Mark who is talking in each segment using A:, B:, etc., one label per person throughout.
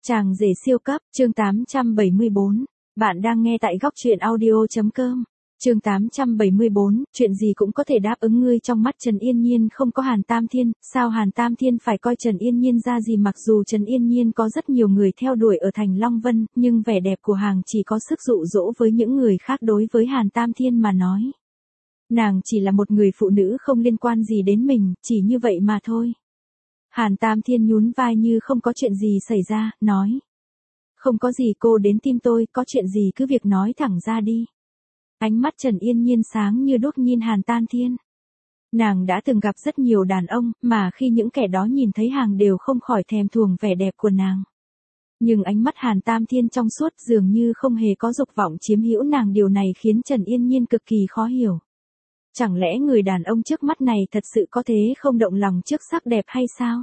A: Chàng rể siêu cấp, chương 874. Bạn đang nghe tại góc truyện audio.com. Chương 874, chuyện gì cũng có thể đáp ứng ngươi. Trong mắt Trần Yên Nhiên không có Hàn Tam Thiên, sao Hàn Tam Thiên phải coi Trần Yên Nhiên ra gì? Mặc dù Trần Yên Nhiên có rất nhiều người theo đuổi ở thành Long Vân, nhưng vẻ đẹp của hàng chỉ có sức dụ dỗ với những người khác. Đối với Hàn Tam Thiên mà nói, nàng chỉ là một người phụ nữ không liên quan gì đến mình, chỉ như vậy mà thôi. Hàn Tam Thiên nhún vai như không có chuyện gì xảy ra, nói: không có gì, cô đến tìm tôi, có chuyện gì cứ việc nói thẳng ra đi. Ánh mắt Trần Yên Nhiên sáng như đuốc nhìn Hàn Tam Thiên. Nàng đã từng gặp rất nhiều đàn ông, mà khi những kẻ đó nhìn thấy hàng đều không khỏi thèm thuồng vẻ đẹp của nàng. Nhưng ánh mắt Hàn Tam Thiên trong suốt, dường như không hề có dục vọng chiếm hữu nàng. Điều này khiến Trần Yên Nhiên cực kỳ khó hiểu. Chẳng lẽ người đàn ông trước mắt này thật sự có thế không động lòng trước sắc đẹp hay sao?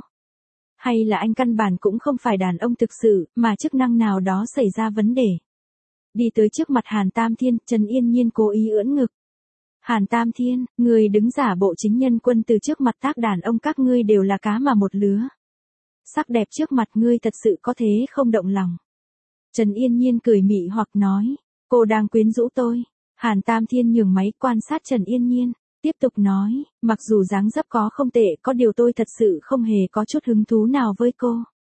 A: Hay là anh căn bản cũng không phải đàn ông thực sự, mà chức năng nào đó xảy ra vấn đề? Đi tới trước mặt Hàn Tam Thiên, Trần Yên Nhiên cố ý ưỡn ngực. Hàn Tam Thiên, người đứng giả bộ chính nhân quân từ trước mặt các đàn ông, các ngươi đều là cá mà một lứa. Sắc đẹp trước mặt ngươi thật sự có thế không động lòng? Trần Yên Nhiên cười mị hoặc nói: cô đang quyến rũ tôi. Hàn Tam Thiên nhường máy quan sát Trần Yên Nhiên, tiếp tục nói: mặc dù dáng dấp có không tệ, có điều tôi thật sự không hề có chút hứng thú nào với cô.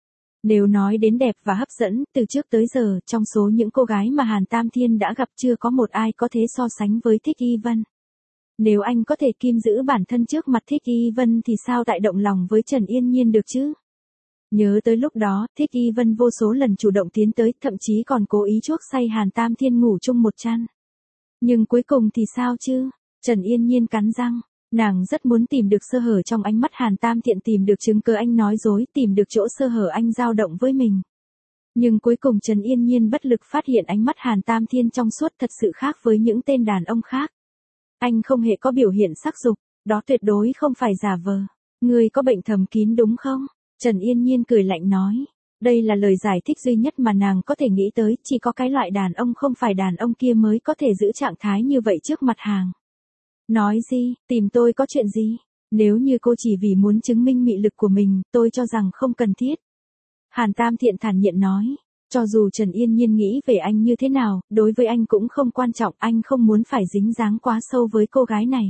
A: Nếu nói đến đẹp và hấp dẫn, từ trước tới giờ, trong số những cô gái mà Hàn Tam Thiên đã gặp chưa có một ai có thể so sánh với Thích Y Vân. Nếu anh có thể kim giữ bản thân trước mặt Thích Y Vân thì sao tại động lòng với Trần Yên Nhiên được chứ? Nhớ tới lúc đó, Thích Y Vân vô số lần chủ động tiến tới, thậm chí còn cố ý chuốc say Hàn Tam Thiên ngủ chung một chăn. Nhưng cuối cùng thì sao chứ? Trần Yên Nhiên cắn răng, nàng rất muốn tìm được sơ hở trong ánh mắt Hàn Tam Thiên, tìm được chứng cứ anh nói dối, tìm được chỗ sơ hở anh dao động với mình. Nhưng cuối cùng Trần Yên Nhiên bất lực phát hiện ánh mắt Hàn Tam Thiên trong suốt thật sự khác với những tên đàn ông khác. Anh không hề có biểu hiện sắc dục, đó tuyệt đối không phải giả vờ. Ngươi có bệnh thầm kín đúng không? Trần Yên Nhiên cười lạnh nói. Đây là lời giải thích duy nhất mà nàng có thể nghĩ tới, chỉ có cái loại đàn ông không phải đàn ông kia mới có thể giữ trạng thái như vậy trước mặt hàng. Nói gì, tìm tôi có chuyện gì? Nếu như cô chỉ vì muốn chứng minh mị lực của mình, tôi cho rằng không cần thiết. Hàn Tam Thiện thản nhiên nói, cho dù Trần Yên Nhiên nghĩ về anh như thế nào, đối với anh cũng không quan trọng, anh không muốn phải dính dáng quá sâu với cô gái này.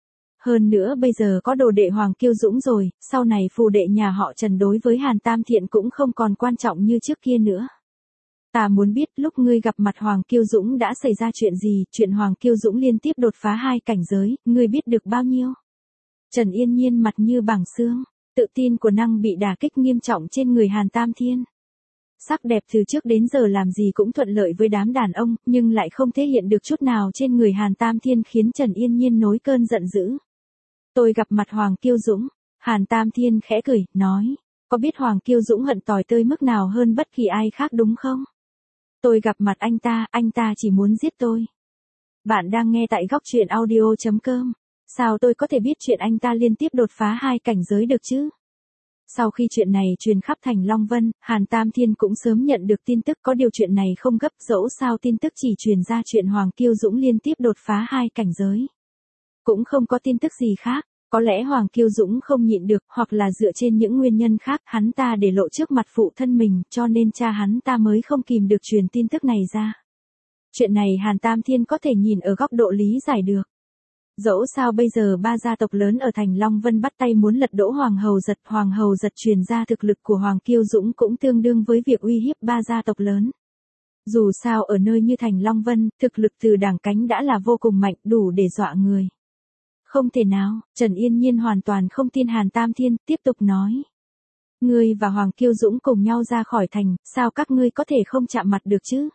A: Hơn nữa bây giờ có đồ đệ Hoàng Kiêu Dũng rồi, sau này phù đệ nhà họ Trần đối với Hàn Tam Thiện cũng không còn quan trọng như trước kia nữa. Ta muốn biết lúc ngươi gặp mặt Hoàng Kiêu Dũng đã xảy ra chuyện gì, chuyện Hoàng Kiêu Dũng liên tiếp đột phá 2 cảnh giới, ngươi biết được bao nhiêu? Trần Yên Nhiên mặt như bảng xương, tự tin của nàng bị đả kích nghiêm trọng trên người Hàn Tam Thiên. Sắc đẹp từ trước đến giờ làm gì cũng thuận lợi với đám đàn ông, nhưng lại không thể hiện được chút nào trên người Hàn Tam Thiên, khiến Trần Yên Nhiên nổi cơn giận dữ. Tôi gặp mặt Hoàng Kiêu Dũng. Hàn Tam Thiên khẽ cười, nói, có biết Hoàng Kiêu Dũng hận tỏi tơi mức nào hơn bất kỳ ai khác đúng không? Tôi gặp mặt anh ta chỉ muốn giết tôi. Bạn đang nghe tại góc truyện audio.com. Sao tôi có thể biết chuyện anh ta liên tiếp đột phá 2 cảnh giới được chứ? Sau khi chuyện này truyền khắp thành Long Vân, Hàn Tam Thiên cũng sớm nhận được tin tức, có điều chuyện này không gấp, dẫu sao tin tức chỉ truyền ra chuyện Hoàng Kiêu Dũng liên tiếp đột phá 2 cảnh giới. Cũng không có tin tức gì khác, có lẽ Hoàng Kiêu Dũng không nhịn được, hoặc là dựa trên những nguyên nhân khác, hắn ta để lộ trước mặt phụ thân mình, cho nên cha hắn ta mới không kìm được truyền tin tức này ra. Chuyện này Hàn Tam Thiên có thể nhìn ở góc độ lý giải được. Dẫu sao bây giờ 3 gia tộc lớn ở thành Long Vân bắt tay muốn lật đổ Hoàng Hầu Giật truyền ra thực lực của Hoàng Kiêu Dũng cũng tương đương với việc uy hiếp 3 gia tộc lớn. Dù sao ở nơi như thành Long Vân, thực lực từ đảng cánh đã là vô cùng mạnh, đủ để dọa người. Không thể nào, Trần Yên Nhiên hoàn toàn không tin Hàn Tam Thiên, tiếp tục nói. Ngươi và Hoàng Kiêu Dũng cùng nhau ra khỏi thành, sao các ngươi có thể không chạm mặt được chứ?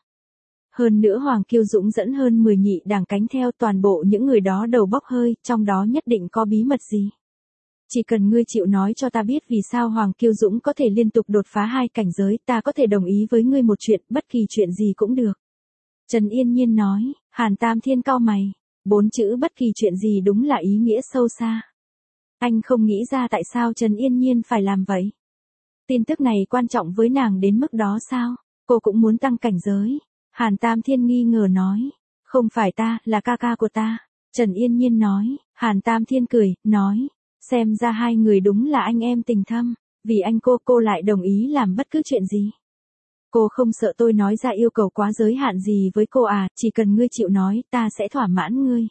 A: Hơn nữa Hoàng Kiêu Dũng dẫn hơn 10 nhị đảng cánh theo, toàn bộ những người đó đầu bốc hơi, trong đó nhất định có bí mật gì. Chỉ cần ngươi chịu nói cho ta biết vì sao Hoàng Kiêu Dũng có thể liên tục đột phá 2 cảnh giới, ta có thể đồng ý với ngươi một chuyện, bất kỳ chuyện gì cũng được. Trần Yên Nhiên nói. Hàn Tam Thiên cau mày. 4 chữ bất kỳ chuyện gì đúng là ý nghĩa sâu xa. Anh không nghĩ ra tại sao Trần Yên Nhiên phải làm vậy. Tin tức này quan trọng với nàng đến mức đó sao? Cô cũng muốn tăng cảnh giới. Hàn Tam Thiên nghi ngờ nói. Không phải ta, là ca ca của ta. Trần Yên Nhiên nói. Hàn Tam Thiên cười, nói. Xem ra hai người đúng là anh em tình thâm. Vì anh cô lại đồng ý làm bất cứ chuyện gì. Cô không sợ tôi nói ra yêu cầu quá giới hạn gì với cô à, chỉ cần ngươi chịu nói, ta sẽ thỏa mãn ngươi.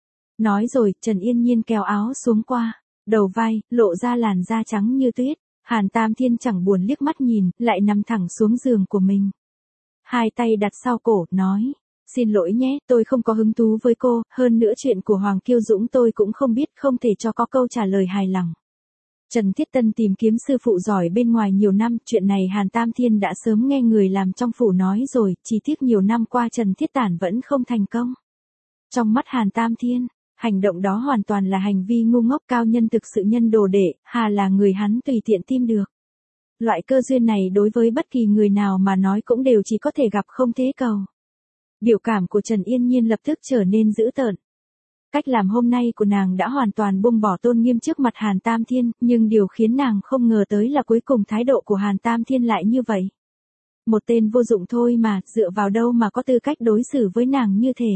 A: Nói rồi, Trần Yên Nhiên kéo áo xuống qua đầu vai, lộ ra làn da trắng như tuyết. Hàn Tam Thiên chẳng buồn liếc mắt nhìn, lại nằm thẳng xuống giường của mình. Hai tay đặt sau cổ, nói. Xin lỗi nhé, tôi không có hứng thú với cô, hơn nữa chuyện của Hoàng Kiêu Dũng tôi cũng không biết, không thể cho có câu trả lời hài lòng. Trần Thiết Tân tìm kiếm sư phụ giỏi bên ngoài nhiều năm, chuyện này Hàn Tam Thiên đã sớm nghe người làm trong phủ nói rồi, chỉ tiếc nhiều năm qua Trần Thiết Tản vẫn không thành công. Trong mắt Hàn Tam Thiên, hành động đó hoàn toàn là hành vi ngu ngốc, cao nhân thực sự nhân đồ đệ, hà là người hắn tùy tiện tìm được. Loại cơ duyên này đối với bất kỳ người nào mà nói cũng đều chỉ có thể gặp không thế cầu. Biểu cảm của Trần Yên Nhiên lập tức trở nên dữ tợn. Cách làm hôm nay của nàng đã hoàn toàn buông bỏ tôn nghiêm trước mặt Hàn Tam Thiên, nhưng điều khiến nàng không ngờ tới là cuối cùng thái độ của Hàn Tam Thiên lại như vậy. Một tên vô dụng thôi mà, dựa vào đâu mà có tư cách đối xử với nàng như thế.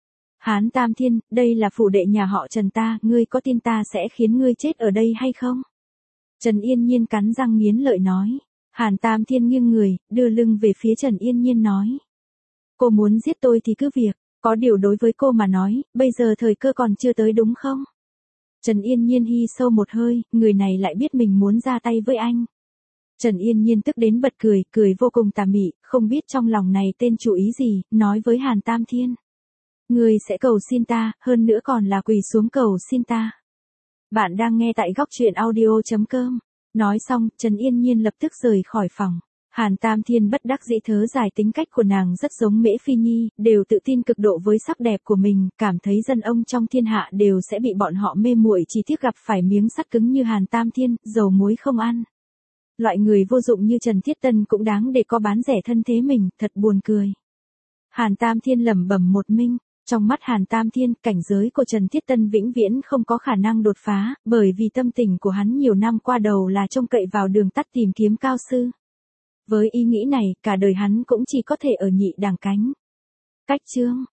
A: Hàn Tam Thiên, đây là phủ đệ nhà họ Trần ta, ngươi có tin ta sẽ khiến ngươi chết ở đây hay không? Trần Yên Nhiên cắn răng nghiến lợi nói. Hàn Tam Thiên nghiêng người, đưa lưng về phía Trần Yên Nhiên nói. Cô muốn giết tôi thì cứ việc, có điều đối với cô mà nói, bây giờ thời cơ còn chưa tới đúng không? Trần Yên Nhiên hi sâu một hơi, người này lại biết mình muốn ra tay với anh. Trần Yên Nhiên tức đến bật cười, cười vô cùng tà mị, không biết trong lòng này tên chủ ý gì, nói với Hàn Tam Thiên. Ngươi sẽ cầu xin ta, hơn nữa còn là quỳ xuống cầu xin ta. Bạn đang nghe tại góc truyện audio.com. Nói xong, Trần Yên Nhiên lập tức rời khỏi phòng. Hàn Tam Thiên bất đắc dĩ thớ dài, tính cách của nàng rất giống Mễ Phi Nhi, đều tự tin cực độ với sắc đẹp của mình, cảm thấy dân ông trong thiên hạ đều sẽ bị bọn họ mê muội, chỉ tiếc gặp phải miếng sắt cứng như Hàn Tam Thiên, dầu muối không ăn. Loại người vô dụng như Trần Thiết Tân cũng đáng để có bán rẻ thân thế mình, thật buồn cười. Hàn Tam Thiên lẩm bẩm một mình. Trong mắt Hàn Tam Thiên, cảnh giới của Trần Thiết Tân vĩnh viễn không có khả năng đột phá, bởi vì tâm tình của hắn nhiều năm qua đầu là trông cậy vào đường tắt tìm kiếm cao sư. Với ý nghĩ này, cả đời hắn cũng chỉ có thể ở nhị đẳng cánh. Cách chương